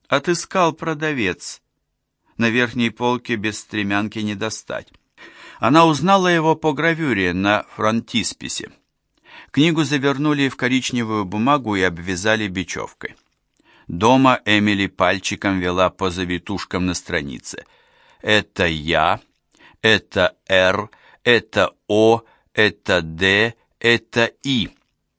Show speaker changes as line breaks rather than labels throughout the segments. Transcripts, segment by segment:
Отыскал продавец. На верхней полке без стремянки не достать. Она узнала его по гравюре на фронтисписе. Книгу завернули в коричневую бумагу и обвязали бечевкой. Дома Эмили пальчиком вела по завитушкам на странице. Это «Я», это «Р», это «О», это «Д», это «И».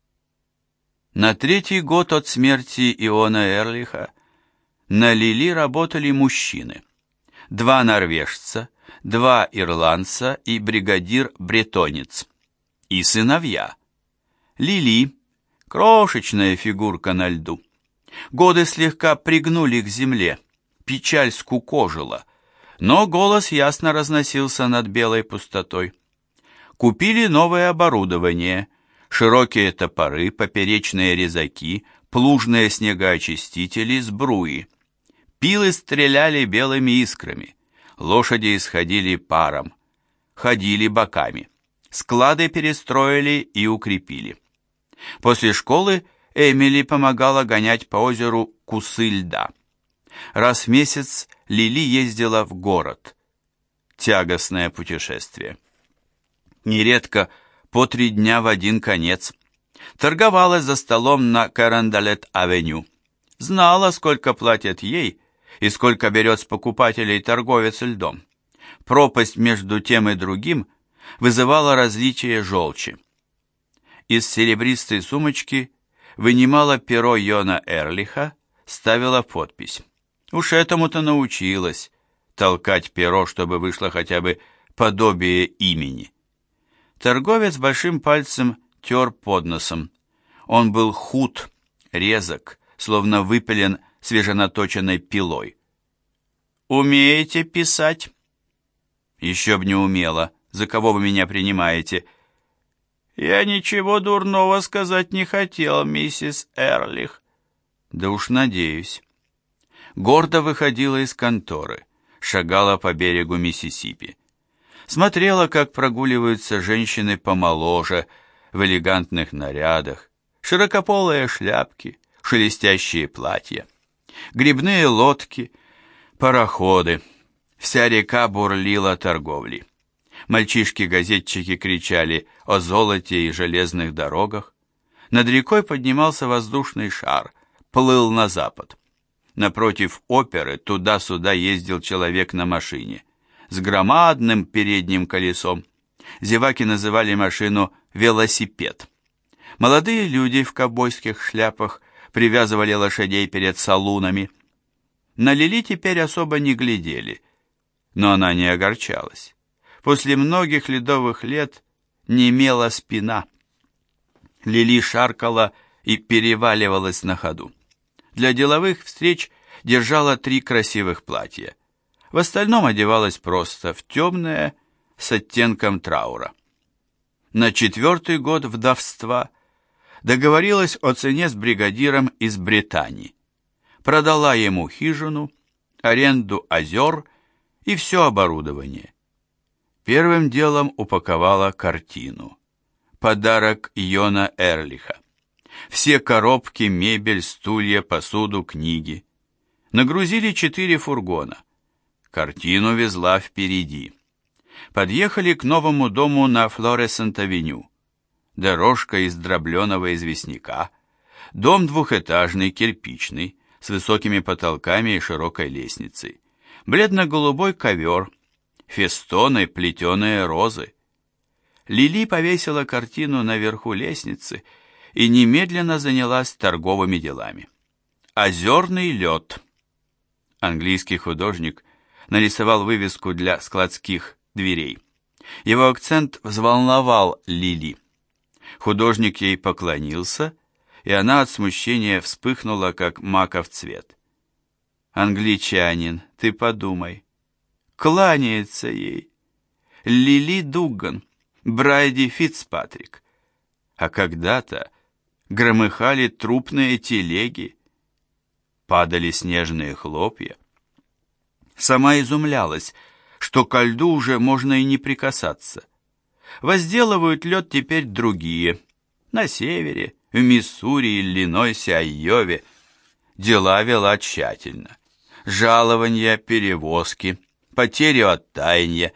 На 3-й год от смерти Иона Эрлиха на Лили работали мужчины. 2 норвежца, 2 ирландца и бригадир-бретонец. И сыновья. Лили, крошечная фигурка на льду. Годы слегка пригнули к земле, печаль скукожила, но голос ясно разносился над белой пустотой. Купили новое оборудование, широкие топоры, поперечные резаки, плужные снегоочистители, сбруи. Пилы стреляли белыми искрами, лошади исходили паром, ходили боками. Склады перестроили и укрепили. После школы Эмили помогала гонять по озеру кусы льда. Раз в месяц Лили ездила в город. Тягостное путешествие. Нередко по 3 дня в один конец. Торговалась за столом на Карандалет-авеню. Знала, сколько платят ей и сколько берет с покупателей торговец льдом. Пропасть между тем и другим вызывала различие желчи. Из серебристой сумочки вынимала перо Йона Эрлиха, ставила подпись. Уж этому-то научилась, толкать перо, чтобы вышло хотя бы подобие имени. Торговец большим пальцем тер под носом. Он был худ, резок, словно выпилен свеженаточенной пилой. «Умеете писать?» «Еще б не умела. За кого вы меня принимаете?» «Я ничего дурного сказать не хотел, миссис Эрлих». «Да уж надеюсь». Гордо выходила из конторы, шагала по берегу Миссисипи. Смотрела, как прогуливаются женщины помоложе, в элегантных нарядах, широкополые шляпки, шелестящие платья, грибные лодки, пароходы. Вся река бурлила торговли. Мальчишки-газетчики кричали о золоте и железных дорогах. Над рекой поднимался воздушный шар, плыл на запад. Напротив оперы туда-сюда ездил человек на машине с громадным передним колесом. Зеваки называли машину «велосипед». Молодые люди в ковбойских шляпах привязывали лошадей перед салунами. На Лили теперь особо не глядели, но она не огорчалась. После многих ледовых лет немела спина. Лили шаркала и переваливалась на ходу. Для деловых встреч держала 3 красивых платья. В остальном одевалась просто в темное, с оттенком траура. На 4-й год вдовства договорилась о цене с бригадиром из Британии. Продала ему хижину, аренду озер и все оборудование. Первым делом упаковала картину. Подарок Йона Эрлиха. Все коробки, мебель, стулья, посуду, книги. Нагрузили 4 фургона. Картину везла впереди. Подъехали к новому дому на Флоресент-авеню. Дорожка из дробленого известняка. Дом двухэтажный, кирпичный, с высокими потолками и широкой лестницей. Бледно-голубой ковер, фестоны, плетеные розы. Лили повесила картину наверху лестницы и немедленно занялась торговыми делами. «Озерный лед». Английский художник нарисовал вывеску для складских дверей. Его акцент взволновал Лили. Художник ей поклонился, и она от смущения вспыхнула, как маков цвет. «Англичанин, ты подумай». Кланяется ей. Лили Дуган, Брайди Фицпатрик. А когда-то громыхали трупные телеги, падали снежные хлопья. Сама изумлялась, что ко льду уже можно и не прикасаться. Возделывают лед теперь другие, на севере, в Миссури, Иллинойсе, Айове. Дела вела тщательно. Жалования, перевозки, потерю от таяния.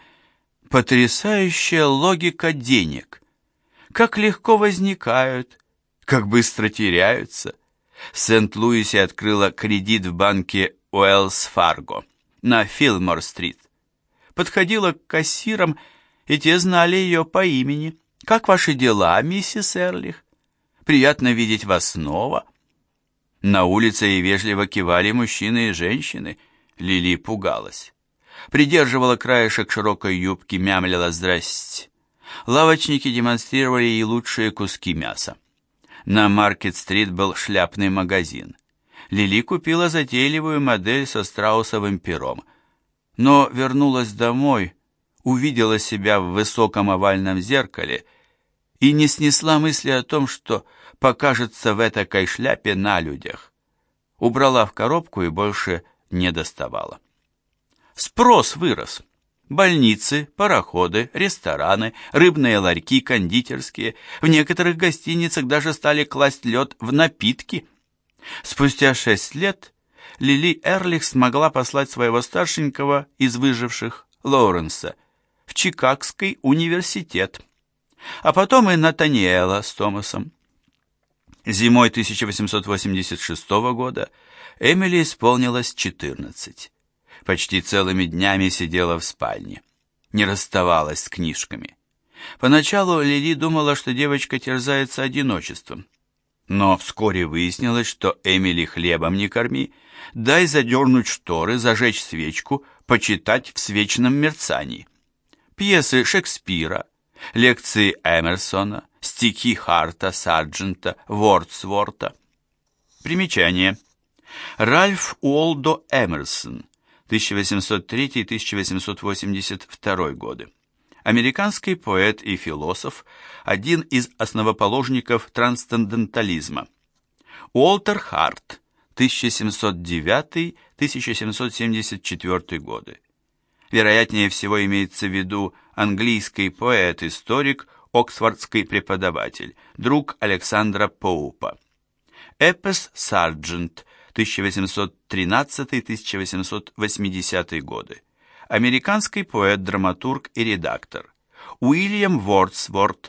Потрясающая логика денег. Как легко возникают, как быстро теряются. В Сент-Луисе открыла кредит в банке Уэллс-Фарго на Филлмор-стрит. Подходила к кассирам, и те знали ее по имени. «Как ваши дела, миссис Эрлих? Приятно видеть вас снова». На улице ей вежливо кивали мужчины и женщины. Лили пугалась. Придерживала краешек широкой юбки, мямлила «здрасте». Лавочники демонстрировали ей лучшие куски мяса. На Маркет-стрит был шляпный магазин. Лили купила затейливую модель со страусовым пером, но вернулась домой, увидела себя в высоком овальном зеркале и не снесла мысли о том, что покажется в этакой шляпе на людях. Убрала в коробку и больше не доставала. Спрос вырос. Больницы, пароходы, рестораны, рыбные ларьки, кондитерские. В некоторых гостиницах даже стали класть лед в напитки. Спустя 6 лет Лили Эрлих смогла послать своего старшенького из выживших, Лоуренса, в Чикагский университет, а потом и Натаниэла с Томасом. Зимой 1886 года Эмили исполнилось 14. Почти целыми днями сидела в спальне, не расставалась с книжками. Поначалу Лили думала, что девочка терзается одиночеством, но вскоре выяснилось, что Эмили хлебом не корми, дай задернуть шторы, зажечь свечку, почитать в свечном мерцании. Пьесы Шекспира, лекции Эмерсона, стихи Харта, Сарджента, Вордсворта. Примечание. Ральф Уолдо Эмерсон, 1803-1882 годы. Американский поэт и философ, один из основоположников трансцендентализма. Уолтер Харт, 1709-1774 годы. Вероятнее всего имеется в виду английский поэт-историк, оксфордский преподаватель, друг Александра Поупа. Эпес Сарджент, 1813-1880 годы. Американский поэт, драматург и редактор. Уильям Вордсворт,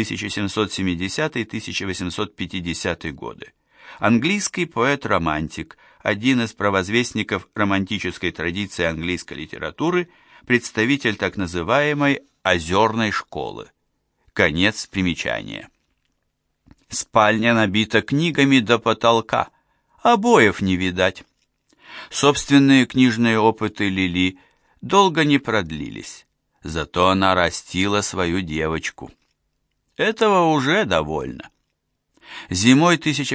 1770-1850 годы. Английский поэт-романтик, один из провозвестников романтической традиции английской литературы, представитель так называемой «озерной школы». Конец примечания. Спальня набита книгами до потолка, обоев не видать. Собственные книжные опыты Лили долго не продлились, зато она растила свою девочку. Этого уже довольно. Зимой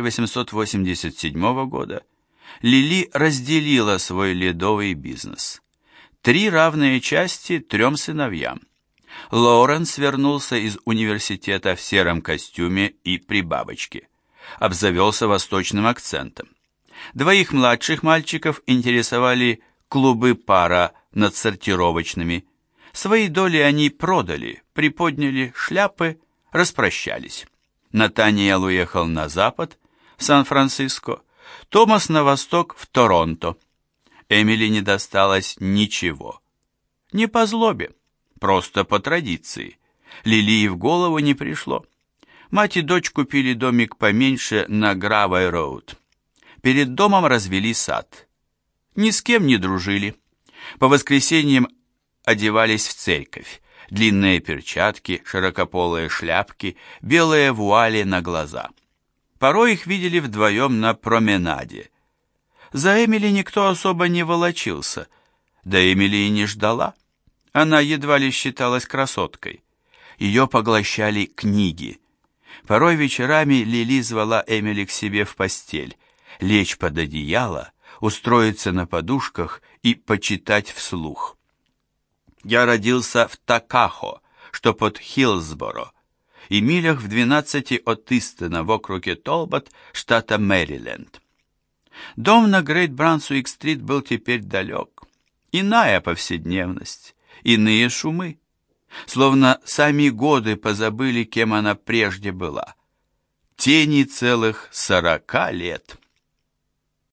1887 года Лили разделила свой ледовый бизнес. 3 равные части 3 сыновьям. Лоуренс вернулся из университета в сером костюме и при бабочке. Обзавелся восточным акцентом. 2 младших мальчиков интересовали клубы пара над сортировочными. Свои доли они продали, приподняли шляпы, распрощались. Натаниэл уехал на запад, в Сан-Франциско, Томас на восток, в Торонто. Эмили не досталось ничего. Не по злобе, просто по традиции. Лили в голову не пришло. Мать и дочь купили домик поменьше на Гравай-роуд. Перед домом развели сад. Ни с кем не дружили. По воскресеньям одевались в церковь. Длинные перчатки, широкополые шляпки, белые вуали на глаза. Порой их видели вдвоем на променаде. За Эмили никто особо не волочился, да Эмили и не ждала. Она едва ли считалась красоткой. Ее поглощали книги. Порой вечерами Лили звала Эмили к себе в постель, лечь под одеяло, устроиться на подушках и почитать вслух. Я родился в Такахо, что под Хиллсборо, и милях в 12 от Истона в округе Толбот, штата Мэриленд. Дом на Грейт-Брансуик-стрит был теперь далек. Иная повседневность, иные шумы. Словно сами годы позабыли, кем она прежде была. Тени целых 40 лет.